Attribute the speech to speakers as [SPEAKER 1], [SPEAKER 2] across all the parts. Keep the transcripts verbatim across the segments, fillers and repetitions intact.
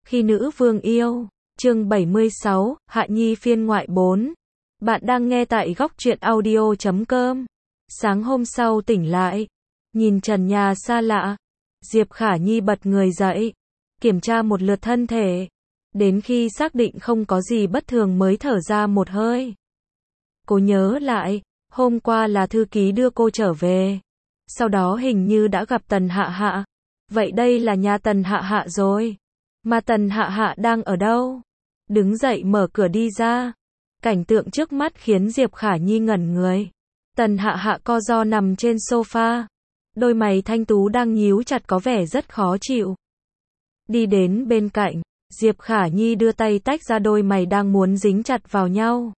[SPEAKER 1] Khi nữ vương yêu, chương bảy mươi sáu, Hạ Nhi phiên ngoại bốn. Bạn đang nghe tại góc truyện audio chấm com. Sáng hôm sau tỉnh lại, nhìn trần nhà xa lạ, Diệp Khả Nhi bật người dậy, kiểm tra một lượt thân thể, đến khi xác định không có gì bất thường mới thở ra một hơi. Cô nhớ lại, hôm qua là thư ký đưa cô trở về, sau đó hình như đã gặp Tần Hạ Hạ. Vậy đây là nhà Tần Hạ Hạ rồi. Mà Tần Hạ Hạ đang ở đâu? Đứng dậy mở cửa đi ra. Cảnh tượng trước mắt khiến Diệp Khả Nhi ngẩn người. Tần Hạ Hạ co ro nằm trên sofa. Đôi mày thanh tú đang nhíu chặt có vẻ rất khó chịu. Đi đến bên cạnh, Diệp Khả Nhi đưa tay tách ra đôi mày đang muốn dính chặt vào nhau.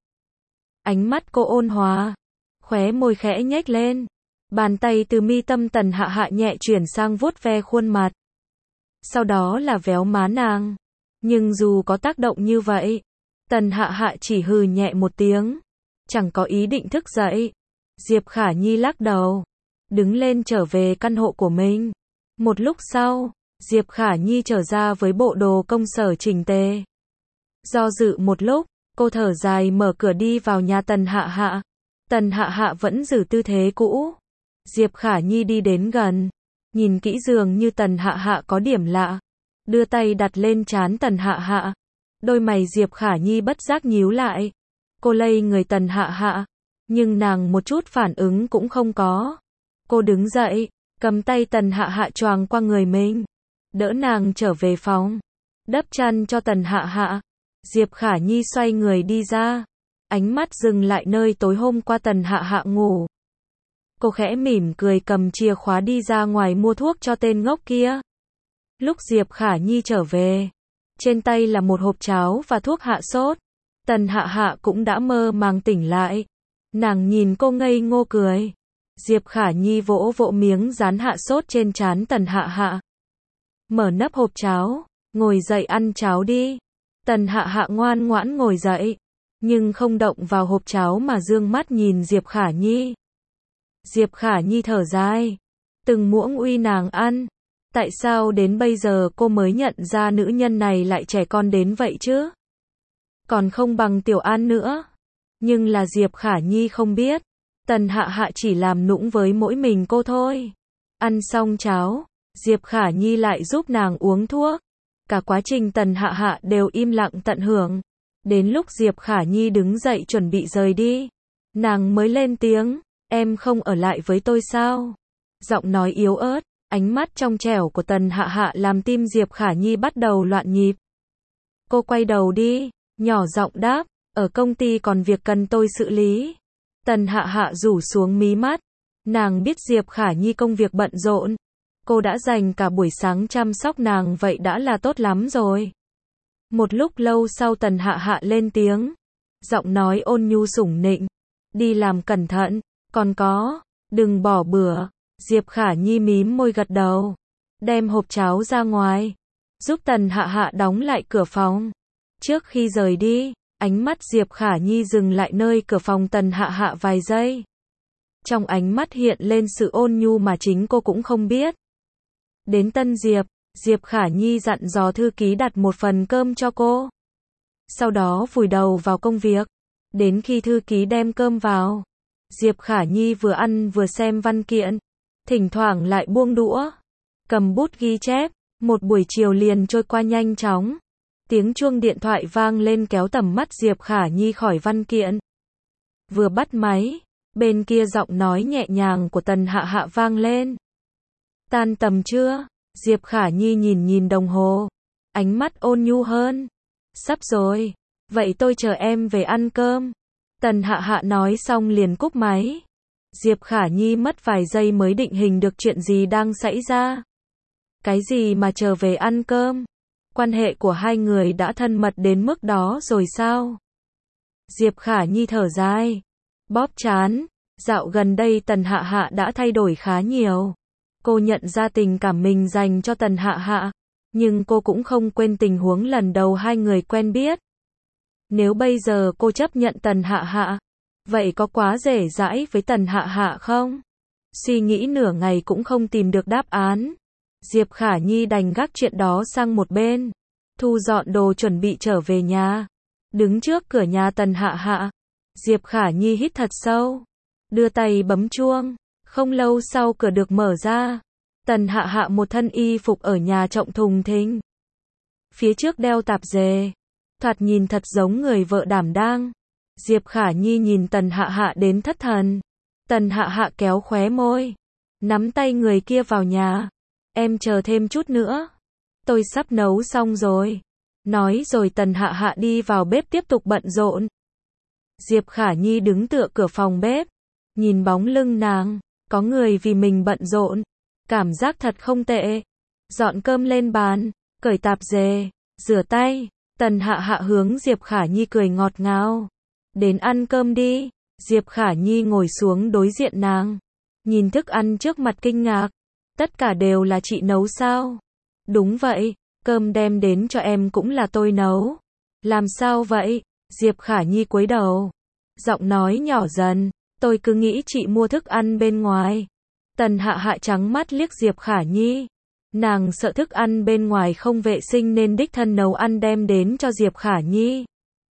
[SPEAKER 1] Ánh mắt cô ôn hòa, khóe môi khẽ nhếch lên. Bàn tay từ mi tâm Tần Hạ Hạ nhẹ chuyển sang vuốt ve khuôn mặt. Sau đó là véo má nàng. Nhưng dù có tác động như vậy, Tần Hạ Hạ chỉ hừ nhẹ một tiếng, chẳng có ý định thức dậy. Diệp Khả Nhi lắc đầu, đứng lên trở về căn hộ của mình. Một lúc sau, Diệp Khả Nhi trở ra với bộ đồ công sở chỉnh tề. Do dự một lúc, cô thở dài mở cửa đi vào nhà Tần Hạ Hạ. Tần Hạ Hạ vẫn giữ tư thế cũ. Diệp Khả Nhi đi đến gần, nhìn kỹ dường như Tần Hạ Hạ có điểm lạ, đưa tay đặt lên trán Tần Hạ Hạ. Đôi mày Diệp Khả Nhi bất giác nhíu lại. Cô lay người Tần Hạ Hạ, nhưng nàng một chút phản ứng cũng không có. Cô đứng dậy, cầm tay Tần Hạ Hạ choàng qua người mình, đỡ nàng trở về phòng, đắp chăn cho Tần Hạ Hạ. Diệp Khả Nhi xoay người đi ra, ánh mắt dừng lại nơi tối hôm qua Tần Hạ Hạ ngủ. Cô khẽ mỉm cười cầm chìa khóa đi ra ngoài mua thuốc cho tên ngốc kia. Lúc Diệp Khả Nhi trở về, trên tay là một hộp cháo và thuốc hạ sốt. Tần Hạ Hạ cũng đã mơ màng tỉnh lại. Nàng nhìn cô ngây ngô cười. Diệp Khả Nhi vỗ vỗ miếng dán hạ sốt trên trán Tần Hạ Hạ. Mở nắp hộp cháo, ngồi dậy ăn cháo đi. Tần Hạ Hạ ngoan ngoãn ngồi dậy, nhưng không động vào hộp cháo mà dương mắt nhìn Diệp Khả Nhi. Diệp Khả Nhi thở dài, từng muỗng uy nàng ăn. Tại sao đến bây giờ cô mới nhận ra nữ nhân này lại trẻ con đến vậy chứ? Còn không bằng Tiểu An nữa. Nhưng là Diệp Khả Nhi không biết, Tần Hạ Hạ chỉ làm nũng với mỗi mình cô thôi. Ăn xong cháo, Diệp Khả Nhi lại giúp nàng uống thuốc. Cả quá trình Tần Hạ Hạ đều im lặng tận hưởng. Đến lúc Diệp Khả Nhi đứng dậy chuẩn bị rời đi, nàng mới lên tiếng, em không ở lại với tôi sao? Giọng nói yếu ớt, ánh mắt trong trẻo của Tần Hạ Hạ làm tim Diệp Khả Nhi bắt đầu loạn nhịp. Cô quay đầu đi, nhỏ giọng đáp, ở công ty còn việc cần tôi xử lý. Tần Hạ Hạ rủ xuống mí mắt, nàng biết Diệp Khả Nhi công việc bận rộn. Cô đã dành cả buổi sáng chăm sóc nàng vậy đã là tốt lắm rồi. Một lúc lâu sau Tần Hạ Hạ lên tiếng, giọng nói ôn nhu sủng nịnh, đi làm cẩn thận, còn có, đừng bỏ bữa. Diệp Khả Nhi mím môi gật đầu, đem hộp cháo ra ngoài, giúp Tần Hạ Hạ đóng lại cửa phòng. Trước khi rời đi, ánh mắt Diệp Khả Nhi dừng lại nơi cửa phòng Tần Hạ Hạ vài giây. Trong ánh mắt hiện lên sự ôn nhu mà chính cô cũng không biết. Đến Tân Diệp, Diệp Khả Nhi dặn dò thư ký đặt một phần cơm cho cô. Sau đó vùi đầu vào công việc. Đến khi thư ký đem cơm vào, Diệp Khả Nhi vừa ăn vừa xem văn kiện, thỉnh thoảng lại buông đũa, cầm bút ghi chép. Một buổi chiều liền trôi qua nhanh chóng. Tiếng chuông điện thoại vang lên kéo tầm mắt Diệp Khả Nhi khỏi văn kiện. Vừa bắt máy, bên kia giọng nói nhẹ nhàng của Tần Hạ Hạ vang lên. Tan tầm chưa? Diệp Khả Nhi nhìn nhìn đồng hồ, ánh mắt ôn nhu hơn. Sắp rồi, vậy tôi chờ em về ăn cơm. Tần Hạ Hạ nói xong liền cúp máy. Diệp Khả Nhi mất vài giây mới định hình được chuyện gì đang xảy ra. Cái gì mà chờ về ăn cơm? Quan hệ của hai người đã thân mật đến mức đó rồi sao? Diệp Khả Nhi thở dài, bóp trán. Dạo gần đây Tần Hạ Hạ đã thay đổi khá nhiều. Cô nhận ra tình cảm mình dành cho Tần Hạ Hạ, nhưng cô cũng không quên tình huống lần đầu hai người quen biết. Nếu bây giờ cô chấp nhận Tần Hạ Hạ, vậy có quá dễ dãi với Tần Hạ Hạ không? Suy nghĩ nửa ngày cũng không tìm được đáp án. Diệp Khả Nhi đành gác chuyện đó sang một bên. thu dọn đồ chuẩn bị trở về nhà. Đứng trước cửa nhà Tần Hạ Hạ, Diệp Khả Nhi hít thật sâu, đưa tay bấm chuông. Không lâu sau cửa được mở ra. Tần Hạ Hạ một thân y phục ở nhà trọng thùng thình. Phía trước đeo tạp dề, thoạt nhìn thật giống người vợ đảm đang. Diệp Khả Nhi nhìn Tần Hạ Hạ đến thất thần. Tần Hạ Hạ kéo khóe môi, nắm tay người kia vào nhà. Em chờ thêm chút nữa, tôi sắp nấu xong rồi. Nói rồi Tần Hạ Hạ đi vào bếp tiếp tục bận rộn. Diệp Khả Nhi đứng tựa cửa phòng bếp, nhìn bóng lưng nàng, có người vì mình bận rộn, cảm giác thật không tệ. Dọn cơm lên bàn, cởi tạp dề, rửa tay, Tần Hạ Hạ hướng Diệp Khả Nhi cười ngọt ngào. Đến ăn cơm đi. Diệp Khả Nhi ngồi xuống đối diện nàng, nhìn thức ăn trước mặt kinh ngạc. Tất cả đều là chị nấu sao? Đúng vậy, cơm đem đến cho em cũng là tôi nấu. Làm sao vậy? Diệp Khả Nhi cúi đầu, giọng nói nhỏ dần, tôi cứ nghĩ chị mua thức ăn bên ngoài. Tần Hạ Hạ trắng mắt liếc Diệp Khả Nhi. Nàng sợ thức ăn bên ngoài không vệ sinh nên đích thân nấu ăn đem đến cho Diệp Khả Nhi.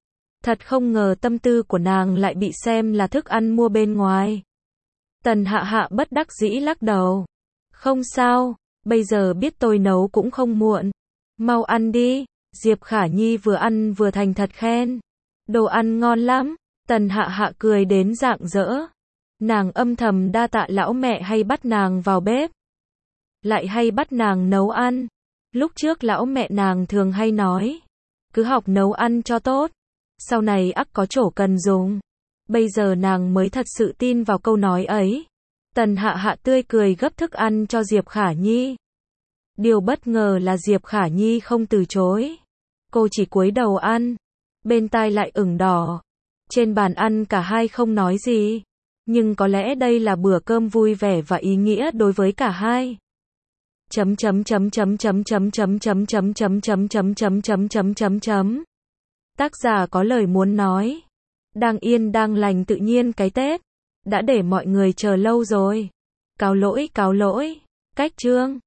[SPEAKER 1] Thật không ngờ tâm tư của nàng lại bị xem là thức ăn mua bên ngoài. Tần Hạ Hạ bất đắc dĩ lắc đầu. Không sao, bây giờ biết tôi nấu cũng không muộn. Mau ăn đi. Diệp Khả Nhi vừa ăn vừa thành thật khen. Đồ ăn ngon lắm. Tần Hạ Hạ cười đến rạng rỡ. Nàng âm thầm đa tạ lão mẹ hay bắt nàng vào bếp, lại hay bắt nàng nấu ăn. Lúc trước lão mẹ nàng thường hay nói, cứ học nấu ăn cho tốt, sau này ắt có chỗ cần dùng. Bây giờ nàng mới thật sự tin vào câu nói ấy. Tần Hạ Hạ tươi cười gấp thức ăn cho Diệp Khả Nhi. Điều bất ngờ là Diệp Khả Nhi không từ chối. Cô chỉ cúi đầu ăn, bên tai lại ửng đỏ. Trên bàn ăn cả hai không nói gì, nhưng có lẽ đây là bữa cơm vui vẻ và ý nghĩa đối với cả hai. Chấm chấm chấm chấm chấm chấm chấm chấm chấm chấm chấm chấm chấm chấm chấm chấm chấm. Tác giả có lời muốn nói. Đang yên đang lành tự nhiên cái Tết đã để mọi người chờ lâu rồi. Cáo lỗi cáo lỗi. Cách chương